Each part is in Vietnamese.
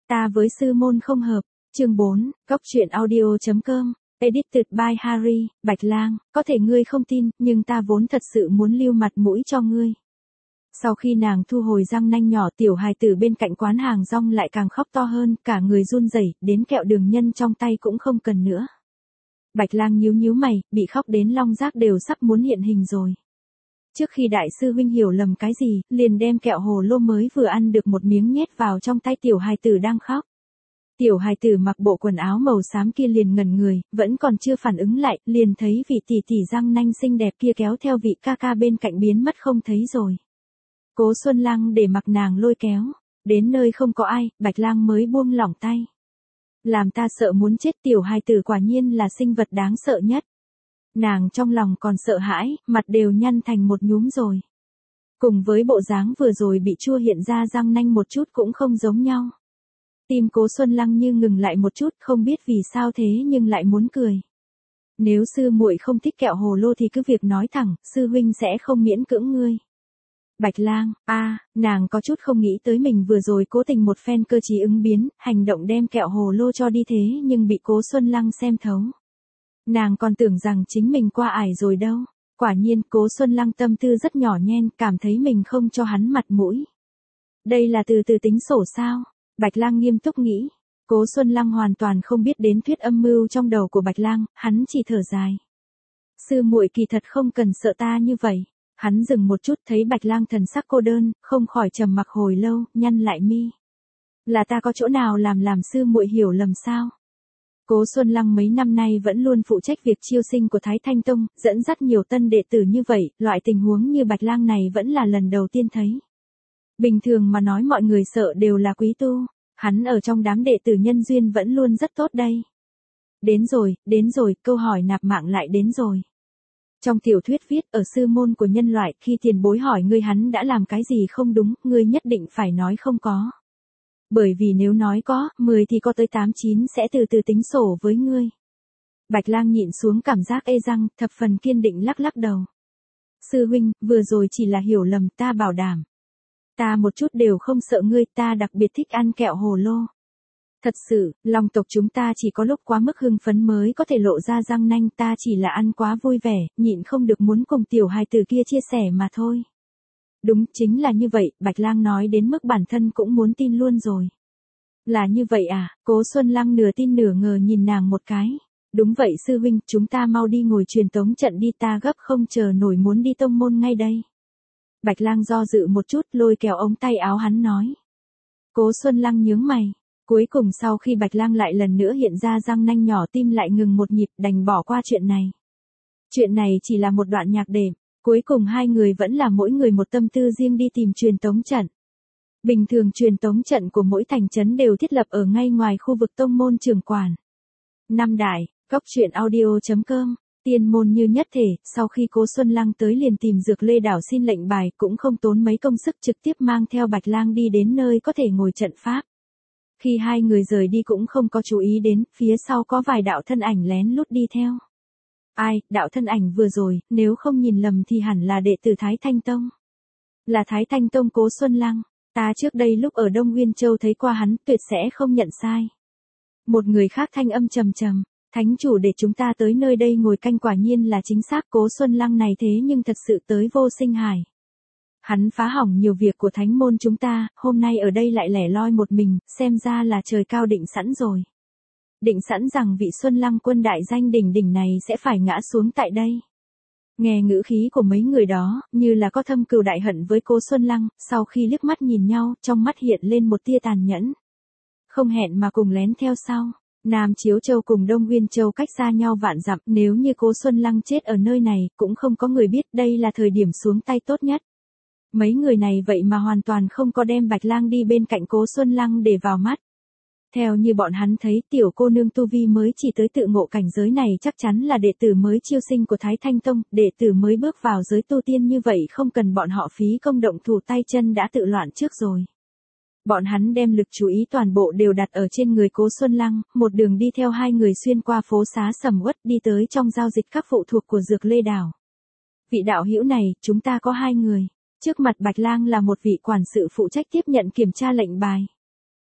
Ta với sư môn không hợp. Chương 4, Góc truyện audio.com. Edited by Harry, Bạch Lang, có thể ngươi không tin, nhưng ta vốn thật sự muốn lưu mặt mũi cho ngươi. Sau khi nàng thu hồi răng nanh nhỏ, tiểu hài tử bên cạnh quán hàng rong lại càng khóc to hơn, cả người run rẩy, đến kẹo đường nhân trong tay cũng không cần nữa. Bạch Lang nhíu nhíu mày, bị khóc đến long giác đều sắp muốn hiện hình rồi. Trước khi đại sư huynh hiểu lầm cái gì, liền đem kẹo hồ lô mới vừa ăn được một miếng nhét vào trong tay tiểu hài tử đang khóc. Tiểu hài tử mặc bộ quần áo màu xám kia liền ngẩn người, vẫn còn chưa phản ứng lại, liền thấy vị tỷ tỷ răng nanh xinh đẹp kia kéo theo vị ca ca bên cạnh biến mất không thấy rồi. Cố Xuân Lăng để mặc nàng lôi kéo, đến nơi không có ai, Bạch Lang mới buông lỏng tay. Làm ta sợ muốn chết, tiểu hài tử quả nhiên là sinh vật đáng sợ nhất. Nàng trong lòng còn sợ hãi, mặt đều nhăn thành một nhúm rồi. Cùng với bộ dáng vừa rồi bị chua hiện ra răng nanh một chút cũng không giống nhau. Tim Cố Xuân Lăng như ngừng lại một chút, không biết vì sao thế nhưng lại muốn cười. Nếu sư muội không thích kẹo hồ lô thì cứ việc nói thẳng, sư huynh sẽ không miễn cưỡng ngươi. Bạch Lang, nàng có chút không nghĩ tới mình vừa rồi cố tình một phen cơ trí ứng biến, hành động đem kẹo hồ lô cho đi thế nhưng bị Cố Xuân Lăng xem thấu. Nàng còn tưởng rằng chính mình qua ải rồi đâu. Quả nhiên Cố Xuân Lăng tâm tư rất nhỏ nhen, cảm thấy mình không cho hắn mặt mũi. Đây là từ từ tính sổ sao? Bạch Lang nghiêm túc nghĩ. Cố Xuân Lăng hoàn toàn không biết đến thuyết âm mưu trong đầu của Bạch Lang, hắn chỉ thở dài. Sư muội kỳ thật không cần sợ ta như vậy. Hắn dừng một chút thấy Bạch Lang thần sắc cô đơn, không khỏi trầm mặc hồi lâu, nhăn lại mi. Là ta có chỗ nào làm sư muội hiểu lầm sao? Cố Xuân Lăng mấy năm nay vẫn luôn phụ trách việc chiêu sinh của Thái Thanh Tông, dẫn dắt nhiều tân đệ tử như vậy, loại tình huống như Bạch Lang này vẫn là lần đầu tiên thấy. Bình thường mà nói mọi người sợ đều là quý tu, hắn ở trong đám đệ tử nhân duyên vẫn luôn rất tốt đây. Đến rồi, câu hỏi nạp mạng lại đến rồi. Trong tiểu thuyết viết ở sư môn của nhân loại, khi tiền bối hỏi ngươi hắn đã làm cái gì không đúng, ngươi nhất định phải nói không có. Bởi vì nếu nói có, 10 thì có tới 8-9 sẽ từ từ tính sổ với ngươi. Bạch Lang nhịn xuống cảm giác ê răng, thập phần kiên định lắc lắc đầu. Sư huynh, vừa rồi chỉ là hiểu lầm, ta bảo đảm. Ta một chút đều không sợ ngươi, ta đặc biệt thích ăn kẹo hồ lô. Thật sự, Long tộc chúng ta chỉ có lúc quá mức hưng phấn mới có thể lộ ra răng nanh, ta chỉ là ăn quá vui vẻ, nhịn không được muốn cùng tiểu hài tử kia chia sẻ mà thôi. Đúng, chính là như vậy, Bạch Lang nói đến mức bản thân cũng muốn tin luôn rồi. Là như vậy à? Cố Xuân Lăng nửa tin nửa ngờ nhìn nàng một cái. Đúng vậy sư huynh, chúng ta mau đi ngồi truyền tống trận đi, ta gấp không chờ nổi muốn đi tông môn ngay đây. Bạch Lang do dự một chút, lôi kéo ống tay áo hắn nói. Cố Xuân Lăng nhướng mày. Cuối cùng sau khi Bạch Lang lại lần nữa hiện ra răng nanh nhỏ, tim lại ngừng một nhịp, đành bỏ qua chuyện này. Chuyện này chỉ là một đoạn nhạc đệm. Cuối cùng hai người vẫn là mỗi người một tâm tư riêng đi tìm truyền tống trận. Bình thường truyền tống trận của mỗi thành trấn đều thiết lập ở ngay ngoài khu vực tông môn trường quản. Năm đại, Góc truyện audio.com. Tiên môn như nhất thể, sau khi Cố Xuân Lăng tới liền tìm Dược Lê Đảo xin lệnh bài, cũng không tốn mấy công sức, trực tiếp mang theo Bạch Lang đi đến nơi có thể ngồi trận pháp. Khi hai người rời đi cũng không có chú ý đến, phía sau có vài đạo thân ảnh lén lút đi theo. Ai, đạo thân ảnh vừa rồi, nếu không nhìn lầm thì hẳn là đệ tử Thái Thanh Tông. Là Thái Thanh Tông Cố Xuân Lăng, ta trước đây lúc ở Đông Nguyên Châu thấy qua hắn, tuyệt sẽ không nhận sai. Một người khác thanh âm trầm trầm, thánh chủ để chúng ta tới nơi đây ngồi canh, quả nhiên là chính xác. Cố Xuân Lăng này thế nhưng thật sự tới Vô Sinh Hải. Hắn phá hỏng nhiều việc của thánh môn chúng ta, hôm nay ở đây lại lẻ loi một mình, xem ra là trời cao định sẵn rồi. Định sẵn rằng vị Xuân Lăng quân đại danh đỉnh đỉnh này sẽ phải ngã xuống tại đây. Nghe ngữ khí của mấy người đó, như là có thâm cừu đại hận với Cố Xuân Lăng, sau khi liếc mắt nhìn nhau, trong mắt hiện lên một tia tàn nhẫn. Không hẹn mà cùng lén theo sau. Nam Chiếu Châu cùng Đông Nguyên Châu cách xa nhau vạn dặm, nếu như Cố Xuân Lăng chết ở nơi này, cũng không có người biết, đây là thời điểm xuống tay tốt nhất. Mấy người này vậy mà hoàn toàn không có đem Bạch Lang đi bên cạnh Cố Xuân Lăng để vào mắt. Theo như bọn hắn thấy, tiểu cô nương tu vi mới chỉ tới tự ngộ cảnh giới này chắc chắn là đệ tử mới chiêu sinh của Thái Thanh Tông, đệ tử mới bước vào giới tu tiên như vậy không cần bọn họ phí công động thủ tay chân đã tự loạn trước rồi. Bọn hắn đem lực chú ý toàn bộ đều đặt ở trên người Cố Xuân Lăng, một đường đi theo hai người xuyên qua phố xá sầm uất đi tới trong giao dịch các phụ thuộc của Dược Lê Đảo. Vị đạo hữu này, chúng ta có hai người. Trước mặt Bạch Lang là một vị quản sự phụ trách tiếp nhận kiểm tra lệnh bài.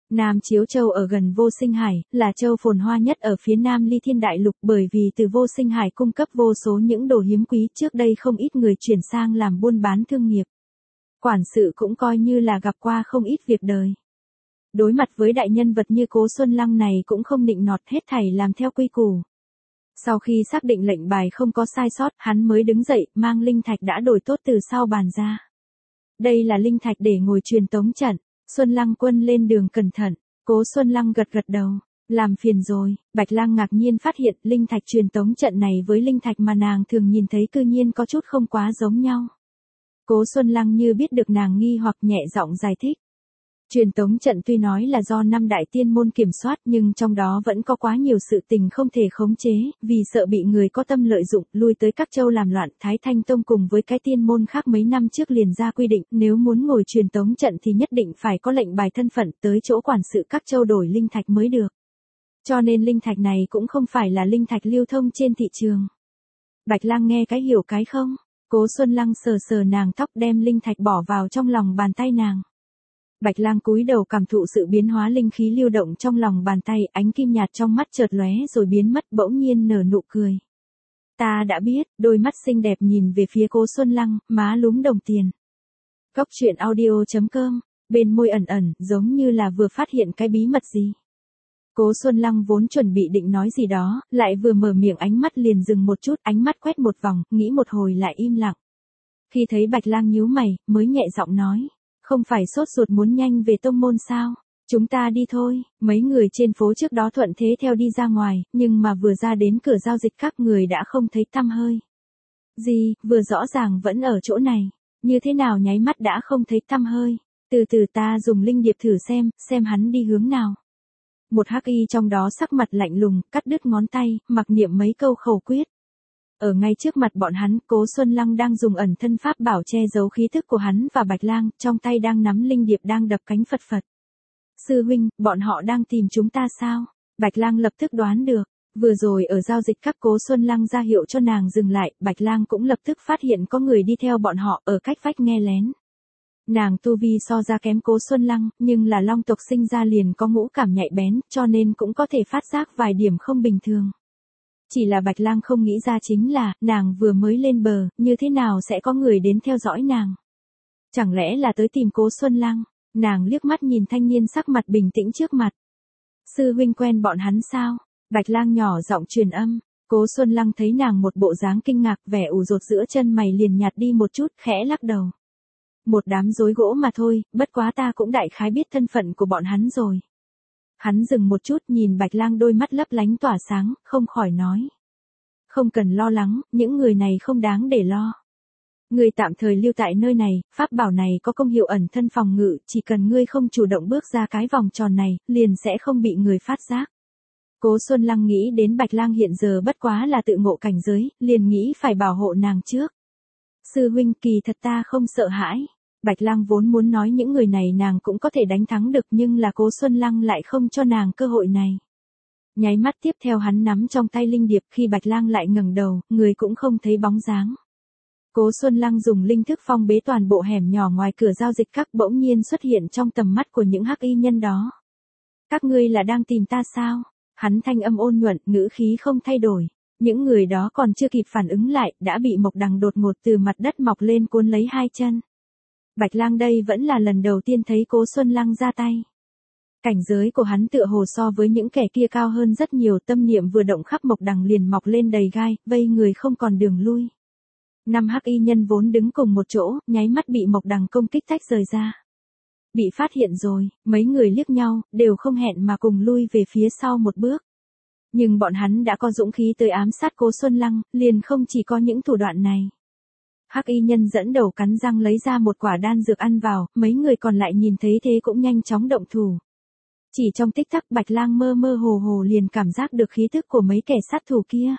Nam Chiếu Châu ở gần Vô Sinh Hải, là châu phồn hoa nhất ở phía nam Ly Thiên Đại Lục bởi vì từ Vô Sinh Hải cung cấp vô số những đồ hiếm quý trước đây không ít người chuyển sang làm buôn bán thương nghiệp. Quản sự cũng coi như là gặp qua không ít việc đời. Đối mặt với đại nhân vật như Cố Xuân Lăng này cũng không nịnh nọt, hết thảy làm theo quy củ. Sau khi xác định lệnh bài không có sai sót, hắn mới đứng dậy, mang linh thạch đã đổi tốt từ sau bàn ra. Đây là linh thạch để ngồi truyền tống trận. Xuân Lăng quân lên đường cẩn thận. Cố Xuân Lăng gật gật đầu. Làm phiền rồi. Bạch Lang ngạc nhiên phát hiện linh thạch truyền tống trận này với linh thạch mà nàng thường nhìn thấy cư nhiên có chút không quá giống nhau. Cố Xuân Lăng như biết được nàng nghi hoặc nhẹ giọng giải thích. Truyền tống trận tuy nói là do 5 đại tiên môn kiểm soát nhưng trong đó vẫn có quá nhiều sự tình không thể khống chế, vì sợ bị người có tâm lợi dụng, lui tới các châu làm loạn. Thái Thanh Tông cùng với cái tiên môn khác mấy năm trước liền ra quy định, nếu muốn ngồi truyền tống trận thì nhất định phải có lệnh bài thân phận tới chỗ quản sự các châu đổi linh thạch mới được. Cho nên linh thạch này cũng không phải là linh thạch lưu thông trên thị trường. Bạch Lang nghe cái hiểu cái không? Cố Xuân Lăng sờ sờ nàng tóc, đem linh thạch bỏ vào trong lòng bàn tay nàng. Bạch Lang cúi đầu cảm thụ sự biến hóa linh khí lưu động trong lòng bàn tay, ánh kim nhạt trong mắt chợt lóe rồi biến mất, bỗng nhiên nở nụ cười. Ta đã biết. Đôi mắt xinh đẹp nhìn về phía Cố Xuân Lăng, má lúm đồng tiền. Goctruyện.audio.com, bên môi ẩn ẩn, giống như là vừa phát hiện cái bí mật gì. Cố Xuân Lăng vốn chuẩn bị định nói gì đó, lại vừa mở miệng ánh mắt liền dừng một chút, ánh mắt quét một vòng, nghĩ một hồi lại im lặng. Khi thấy Bạch Lang nhíu mày, mới nhẹ giọng nói. Không phải sốt ruột muốn nhanh về tông môn sao? Chúng ta đi thôi. Mấy người trên phố trước đó thuận thế theo đi ra ngoài, nhưng mà vừa ra đến cửa giao dịch các người đã không thấy tăm hơi. Gì, vừa rõ ràng vẫn ở chỗ này. Như thế nào nháy mắt đã không thấy tăm hơi. Từ từ ta dùng linh điệp thử xem hắn đi hướng nào. Một hắc y trong đó sắc mặt lạnh lùng, cắt đứt ngón tay, mặc niệm mấy câu khẩu quyết. Ở ngay trước mặt bọn hắn, Cố Xuân Lăng đang dùng ẩn thân pháp bảo che giấu khí thức của hắn và Bạch Lang, trong tay đang nắm linh điệp đang đập cánh phật phật. Sư huynh, bọn họ đang tìm chúng ta sao? Bạch Lang lập tức đoán được. Vừa rồi ở giao dịch các Cố Xuân Lăng ra hiệu cho nàng dừng lại, Bạch Lang cũng lập tức phát hiện có người đi theo bọn họ ở cách vách nghe lén. Nàng tu vi so ra kém Cố Xuân Lăng, nhưng là long tộc sinh ra liền có ngũ cảm nhạy bén, cho nên cũng có thể phát giác vài điểm không bình thường. Chỉ là Bạch Lang không nghĩ ra chính là, nàng vừa mới lên bờ, như thế nào sẽ có người đến theo dõi nàng? Chẳng lẽ là tới tìm Cố Xuân Lăng? Nàng liếc mắt nhìn thanh niên sắc mặt bình tĩnh trước mặt. Sư huynh quen bọn hắn sao? Bạch Lang nhỏ giọng truyền âm. Cố Xuân Lăng thấy nàng một bộ dáng kinh ngạc, vẻ ủ rột giữa chân mày liền nhạt đi một chút, khẽ lắc đầu. Một đám rối gỗ mà thôi, bất quá ta cũng đại khái biết thân phận của bọn hắn rồi. Hắn dừng một chút nhìn Bạch Lang đôi mắt lấp lánh tỏa sáng, không khỏi nói. Không cần lo lắng, những người này không đáng để lo. Ngươi tạm thời lưu tại nơi này, pháp bảo này có công hiệu ẩn thân phòng ngự, chỉ cần ngươi không chủ động bước ra cái vòng tròn này, liền sẽ không bị người phát giác. Cố Xuân Lăng nghĩ đến Bạch Lang hiện giờ bất quá là tự ngộ cảnh giới, liền nghĩ phải bảo hộ nàng trước. Sư huynh, kỳ thật ta không sợ hãi. Bạch Lang vốn muốn nói những người này nàng cũng có thể đánh thắng được, nhưng là Cố Xuân Lăng lại không cho nàng cơ hội này. Nháy mắt tiếp theo hắn nắm trong tay linh điệp, khi Bạch Lang lại ngẩng đầu, người cũng không thấy bóng dáng. Cố Xuân Lăng dùng linh thức phong bế toàn bộ hẻm nhỏ ngoài cửa giao dịch các, bỗng nhiên xuất hiện trong tầm mắt của những hắc y nhân đó. Các ngươi là đang tìm ta sao? Hắn thanh âm ôn nhuận, ngữ khí không thay đổi. Những người đó còn chưa kịp phản ứng lại, đã bị mộc đằng đột ngột từ mặt đất mọc lên cuốn lấy hai chân. Bạch Lang đây vẫn là lần đầu tiên thấy Cố Xuân Lăng ra tay. Cảnh giới của hắn tựa hồ so với những kẻ kia cao hơn rất nhiều, tâm niệm vừa động khắp mộc đằng liền mọc lên đầy gai, vây người không còn đường lui. 5 hắc y nhân vốn đứng cùng một chỗ, nháy mắt bị mộc đằng công kích tách rời ra. Bị phát hiện rồi, mấy người liếc nhau, đều không hẹn mà cùng lui về phía sau một bước. Nhưng bọn hắn đã có dũng khí tới ám sát Cố Xuân Lăng, liền không chỉ có những thủ đoạn này. Hắc y nhân dẫn đầu cắn răng lấy ra một quả đan dược ăn vào, mấy người còn lại nhìn thấy thế cũng nhanh chóng động thủ. Chỉ trong tích tắc Bạch Lang mơ mơ hồ hồ liền cảm giác được khí thức của mấy kẻ sát thủ kia.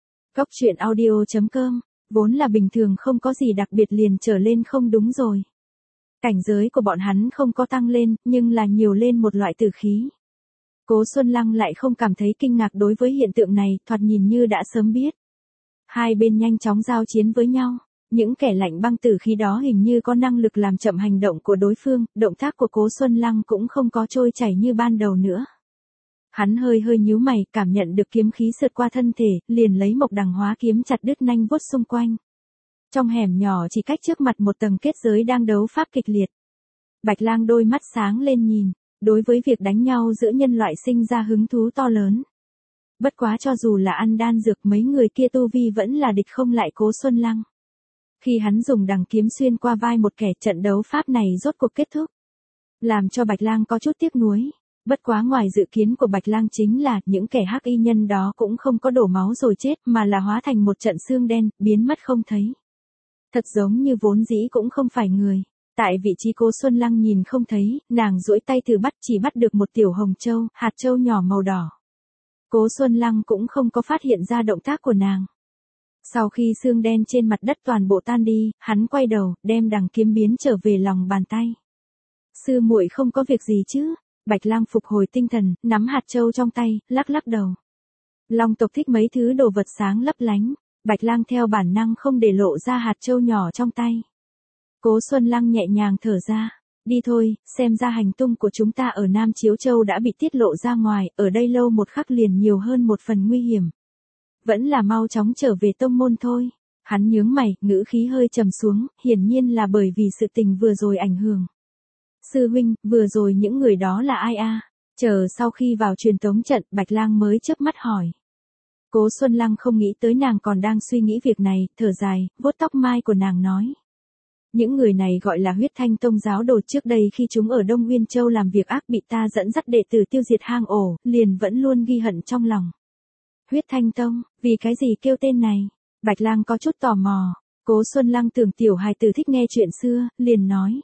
Goctruyện.audio.com, vốn là bình thường không có gì đặc biệt liền trở lên không đúng rồi. Cảnh giới của bọn hắn không có tăng lên, nhưng là nhiều lên một loại tử khí. Cố Xuân Lăng lại không cảm thấy kinh ngạc đối với hiện tượng này, thoạt nhìn như đã sớm biết. Hai bên nhanh chóng giao chiến với nhau. Những kẻ lạnh băng tử khí đó hình như có năng lực làm chậm hành động của đối phương, động tác của Cố Xuân Lăng cũng không có trôi chảy như ban đầu nữa. Hắn hơi hơi nhíu mày, cảm nhận được kiếm khí sượt qua thân thể, liền lấy mộc đằng hóa kiếm chặt đứt nanh vuốt xung quanh. Trong hẻm nhỏ chỉ cách trước mặt một tầng kết giới đang đấu pháp kịch liệt. Bạch Lang đôi mắt sáng lên nhìn, đối với việc đánh nhau giữa nhân loại sinh ra hứng thú to lớn. Bất quá cho dù là ăn đan dược mấy người kia tu vi vẫn là địch không lại Cố Xuân Lăng. Khi hắn dùng đằng kiếm xuyên qua vai một kẻ, trận đấu pháp này rốt cuộc kết thúc. Làm cho Bạch Lang có chút tiếc nuối. Bất quá ngoài dự kiến của Bạch Lang chính là những kẻ hắc y nhân đó cũng không có đổ máu rồi chết mà là hóa thành một trận xương đen, biến mất không thấy. Thật giống như vốn dĩ cũng không phải người. Tại vị trí Cố Xuân Lăng nhìn không thấy, nàng duỗi tay thử bắt, chỉ bắt được một tiểu hồng châu, hạt châu nhỏ màu đỏ. Cố Xuân Lăng cũng không có phát hiện ra động tác của nàng. Sau khi xương đen trên mặt đất toàn bộ tan đi, hắn quay đầu, đem đằng kiếm biến trở về lòng bàn tay. Sư muội không có việc gì chứ? Bạch Lang phục hồi tinh thần, nắm hạt châu trong tay, lắc lắc đầu. Long tộc thích mấy thứ đồ vật sáng lấp lánh. Bạch Lang theo bản năng không để lộ ra hạt châu nhỏ trong tay. Cố Xuân Lăng nhẹ nhàng thở ra. Đi thôi, xem ra hành tung của chúng ta ở Nam Chiếu Châu đã bị tiết lộ ra ngoài, ở đây lâu một khắc liền nhiều hơn một phần nguy hiểm. Vẫn là mau chóng trở về tông môn thôi. Hắn nhướng mày, ngữ khí hơi trầm xuống, hiển nhiên là bởi vì sự tình vừa rồi ảnh hưởng. Sư huynh, vừa rồi những người đó là ai a? Chờ sau khi vào truyền tống trận, Bạch Lang mới chớp mắt hỏi. Cố Xuân Lăng không nghĩ tới nàng còn đang suy nghĩ việc này, thở dài, vuốt tóc mai của nàng nói. Những người này gọi là Huyết Thanh Tông giáo đồ, trước đây khi chúng ở Đông Nguyên Châu làm việc ác bị ta dẫn dắt đệ tử tiêu diệt hang ổ, liền vẫn luôn ghi hận trong lòng. Huyết Thanh Tông, vì cái gì kêu tên này? Bạch Lang có chút tò mò. Cố Xuân Lăng tưởng tiểu hài tử thích nghe chuyện xưa, liền nói.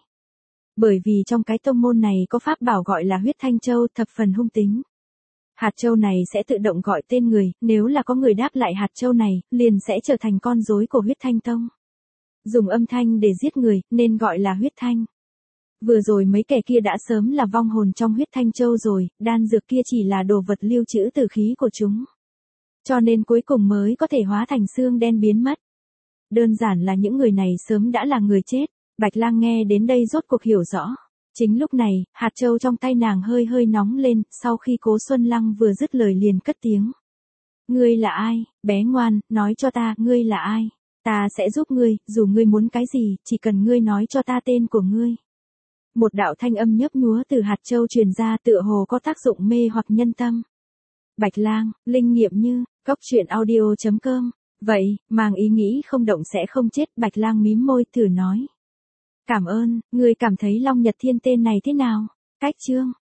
Bởi vì trong cái tông môn này có pháp bảo gọi là Huyết Thanh Châu, thập phần hung tính. Hạt châu này sẽ tự động gọi tên người, nếu là có người đáp lại hạt châu này, liền sẽ trở thành con rối của Huyết Thanh Tông. Dùng âm thanh để giết người, nên gọi là huyết thanh. Vừa rồi mấy kẻ kia đã sớm là vong hồn trong Huyết Thanh Châu rồi, đan dược kia chỉ là đồ vật lưu trữ tử khí của chúng. Cho nên cuối cùng mới có thể hóa thành xương đen biến mất. Đơn giản là những người này sớm đã là người chết. Bạch Lang nghe đến đây rốt cuộc hiểu rõ. Chính lúc này, hạt châu trong tay nàng hơi hơi nóng lên, sau khi Cố Xuân Lăng vừa dứt lời liền cất tiếng. Ngươi là ai, bé ngoan, nói cho ta, ngươi là ai? Ta sẽ giúp ngươi, dù ngươi muốn cái gì, chỉ cần ngươi nói cho ta tên của ngươi. Một đạo thanh âm nhấp nhúa từ hạt châu truyền ra, tựa hồ có tác dụng mê hoặc nhân tâm. Bạch Lang, linh nghiệm như, coctruyện.audio.com. Vậy, mang ý nghĩ không động sẽ không chết, Bạch Lang mím môi thử nói. Cảm ơn, ngươi cảm thấy Long Nhật Thiên tên này thế nào? Cách chương.